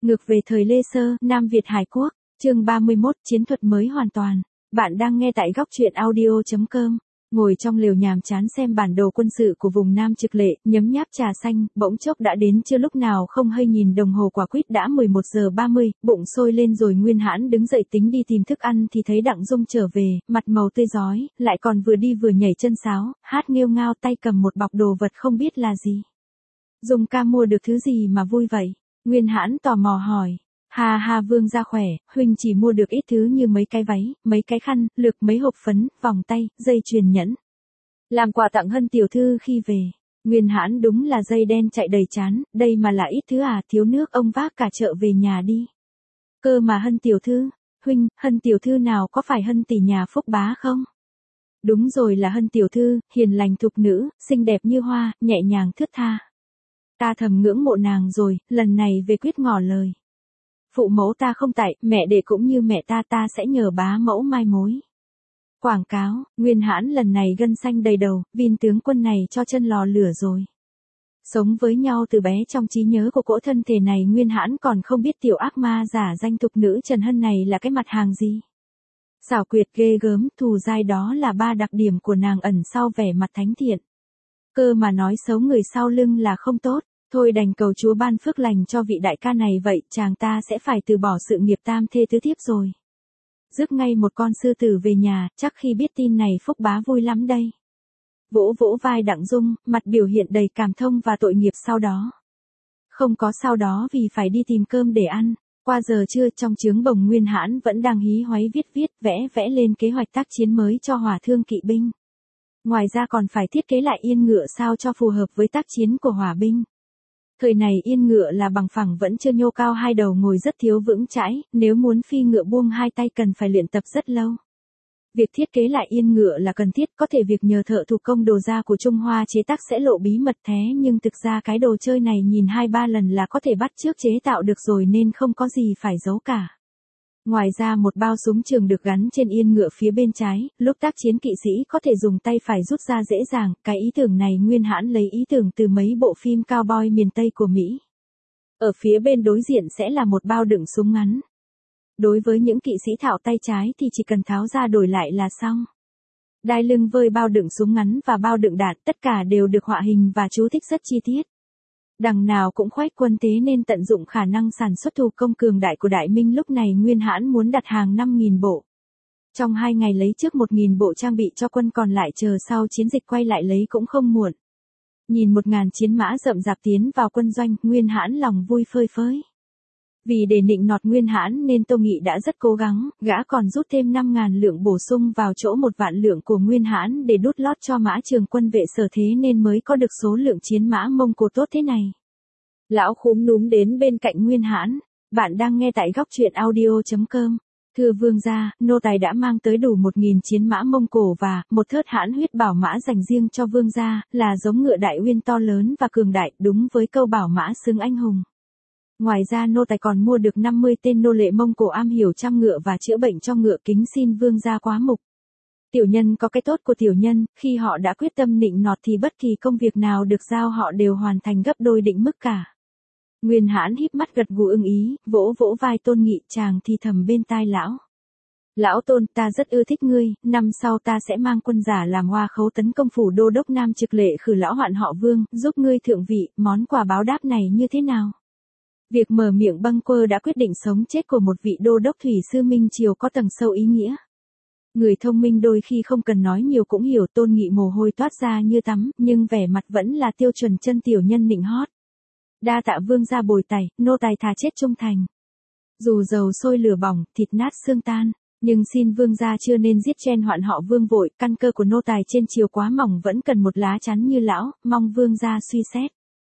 Ngược về thời Lê Sơ, Nam Việt Hải Quốc, chương 31, chiến thuật mới hoàn toàn. Bạn đang nghe tại góc truyện audio.com. Ngồi trong lều nhàm chán xem bản đồ quân sự của vùng Nam Trực Lệ, nhấm nháp trà xanh, bỗng chốc đã đến chưa lúc nào không hơi nhìn đồng hồ quả quýt đã 11 giờ 30, bụng sôi lên rồi Nguyên Hãn đứng dậy tính đi tìm thức ăn thì thấy Đặng Dung trở về, mặt màu tươi rói, lại còn vừa đi vừa nhảy chân sáo, hát nghêu ngao tay cầm một bọc đồ vật không biết là gì. Dung ca mua được thứ gì mà vui vậy? Nguyên Hãn tò mò hỏi. Ha ha, Vương gia khỏe, huynh chỉ mua được ít thứ như mấy cái váy, mấy cái khăn, lược, mấy hộp phấn, vòng tay, dây chuyền nhẫn. Làm quà tặng Hân tiểu thư khi về. Nguyên Hãn đúng là dây đen chạy đầy trán, đây mà là ít thứ à, thiếu nước ông vác cả chợ về nhà đi. Cơ mà Hân tiểu thư, huynh, Hân tiểu thư nào có phải Hân tỷ nhà Phúc Bá không? Đúng rồi, là Hân tiểu thư, hiền lành thục nữ, xinh đẹp như hoa, nhẹ nhàng thướt tha. Ta thầm ngưỡng mộ nàng rồi, lần này về quyết ngỏ lời. Phụ mẫu ta không tại, mẹ đệ cũng như mẹ ta sẽ nhờ bá mẫu mai mối. Quảng cáo, Nguyên Hãn lần này gân xanh đầy đầu, Vin tướng quân này cho chân lò lửa rồi. Sống với nhau từ bé trong trí nhớ của cỗ thân thể này, Nguyên Hãn còn không biết tiểu ác ma giả danh thục nữ Trần Hân này là cái mặt hàng gì. Xảo quyệt ghê gớm, thù dai, đó là ba đặc điểm của nàng ẩn sau vẻ mặt thánh thiện. Cơ mà nói xấu người sau lưng là không tốt. Thôi đành cầu Chúa ban phước lành cho vị đại ca này vậy, chàng ta sẽ phải từ bỏ sự nghiệp tam thê tứ thiếp rồi. Rước ngay một con sư tử về nhà, chắc khi biết tin này Phúc Bá vui lắm đây. Vỗ vỗ vai Đặng Dung, mặt biểu hiện đầy cảm thông và tội nghiệp sau đó. Không có sau đó vì phải đi tìm cơm để ăn. Qua giờ trưa trong trướng bồng, Nguyên Hãn vẫn đang hí hoáy viết vẽ lên kế hoạch tác chiến mới cho hỏa thương kỵ binh. Ngoài ra còn phải thiết kế lại yên ngựa sao cho phù hợp với tác chiến của hỏa binh. Thời này yên ngựa là bằng phẳng vẫn chưa nhô cao hai đầu ngồi rất thiếu vững chãi, nếu muốn phi ngựa buông hai tay cần phải luyện tập rất lâu. Việc thiết kế lại yên ngựa là cần thiết, có thể việc nhờ thợ thủ công đồ da của Trung Hoa chế tác sẽ lộ bí mật thế, nhưng thực ra cái đồ chơi này nhìn 2-3 lần là có thể bắt chước chế tạo được rồi nên không có gì phải giấu cả. Ngoài ra một bao súng trường được gắn trên yên ngựa phía bên trái, lúc tác chiến kỵ sĩ có thể dùng tay phải rút ra dễ dàng, cái ý tưởng này Nguyên Hãn lấy ý tưởng từ mấy bộ phim cowboy miền Tây của Mỹ. Ở phía bên đối diện sẽ là một bao đựng súng ngắn. Đối với những kỵ sĩ thạo tay trái thì chỉ cần tháo ra đổi lại là xong. Đai lưng với bao đựng súng ngắn và bao đựng đạn tất cả đều được họa hình và chú thích rất chi tiết. Đằng nào cũng khoét quân tế nên tận dụng khả năng sản xuất thủ công cường đại của Đại Minh, lúc này Nguyên Hãn muốn đặt hàng 5.000 bộ. Trong 2 ngày lấy trước 1.000 bộ trang bị cho quân, còn lại chờ sau chiến dịch quay lại lấy cũng không muộn. Nhìn 1.000 chiến mã rậm rạp tiến vào quân doanh, Nguyên Hãn lòng vui phơi phới. Vì để nịnh nọt Nguyên Hãn nên Tô Nghị đã rất cố gắng, gã còn rút thêm 5.000 lượng bổ sung vào chỗ 1 vạn lượng của Nguyên Hãn để đút lót cho mã trường quân vệ Sở, thế nên mới có được số lượng chiến mã Mông Cổ tốt thế này. Lão khúm núm đến bên cạnh Nguyên Hãn. Bạn đang nghe tại góc truyện audio.com. Thưa vương gia, nô tài đã mang tới đủ 1.000 chiến mã Mông Cổ và một thớt hãn huyết bảo mã dành riêng cho vương gia, là giống ngựa đại uyên to lớn và cường đại, đúng với câu bảo mã xứng anh hùng. Ngoài ra nô tài còn mua được 50 tên nô lệ Mông Cổ am hiểu chăm ngựa và chữa bệnh cho ngựa, kính xin vương gia quá mục. Tiểu nhân có cái tốt của tiểu nhân, khi họ đã quyết tâm nịnh nọt thì bất kỳ công việc nào được giao họ đều hoàn thành gấp đôi định mức cả. Nguyên Hãn híp mắt gật gù ưng ý, vỗ vỗ vai Tôn Nghị, chàng thì thầm bên tai lão. Lão Tôn, ta rất ưa thích ngươi, năm sau ta sẽ mang quân giả làm hoa khấu tấn công phủ đô đốc Nam Trực Lệ khử lão hoạn họ Vương, giúp ngươi thượng vị, món quà báo đáp này như thế nào? Việc mở miệng bâng quơ đã quyết định sống chết của một vị đô đốc thủy sư Minh Triều có tầng sâu ý nghĩa. Người thông minh đôi khi không cần nói nhiều cũng hiểu. Tôn Nghị mồ hôi toát ra như tắm, nhưng vẻ mặt vẫn là tiêu chuẩn chân tiểu nhân nịnh hót. Đa tạ vương gia bồi tày, nô tài thà chết trung thành. Dù dầu sôi lửa bỏng, thịt nát xương tan, nhưng xin vương gia chưa nên giết chen hoạn họ Vương vội, căn cơ của nô tài trên triều quá mỏng, vẫn cần một lá chắn như lão, mong vương gia suy xét.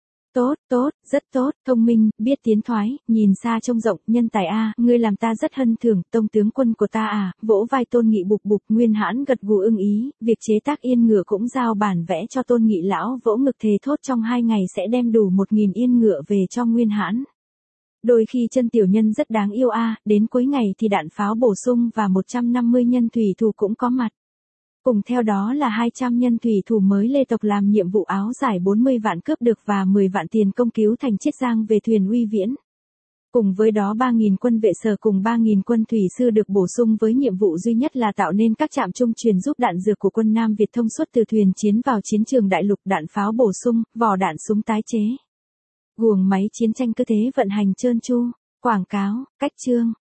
Tốt, rất tốt, thông minh, biết tiến thoái, nhìn xa trông rộng, nhân tài a, ngươi làm ta rất hân thưởng, tông tướng quân của ta à, vỗ vai Tôn Nghị bục bục. Nguyên Hãn gật gù ưng ý, việc chế tác yên ngựa cũng giao bản vẽ cho Tôn Nghị, lão vỗ ngực thề thốt trong 2 ngày sẽ đem đủ 1.000 yên ngựa về cho Nguyên Hãn. Đôi khi chân tiểu nhân rất đáng yêu a, đến cuối ngày thì đạn pháo bổ sung và 150 nhân thủy thủ cũng có mặt. Cùng theo đó là 200 nhân thủy thủ mới lê tộc làm nhiệm vụ áo giải 40 vạn cướp được và 10 vạn tiền công cứu thành Chiết Giang về thuyền Uy Viễn. Cùng với đó 3.000 quân vệ sở cùng 3.000 quân thủy sư được bổ sung với nhiệm vụ duy nhất là tạo nên các trạm trung truyền giúp đạn dược của quân Nam Việt thông suốt từ thuyền chiến vào chiến trường đại lục, đạn pháo bổ sung, vỏ đạn súng tái chế. Guồng máy chiến tranh cứ thế vận hành trơn tru. Quảng cáo, cách chương.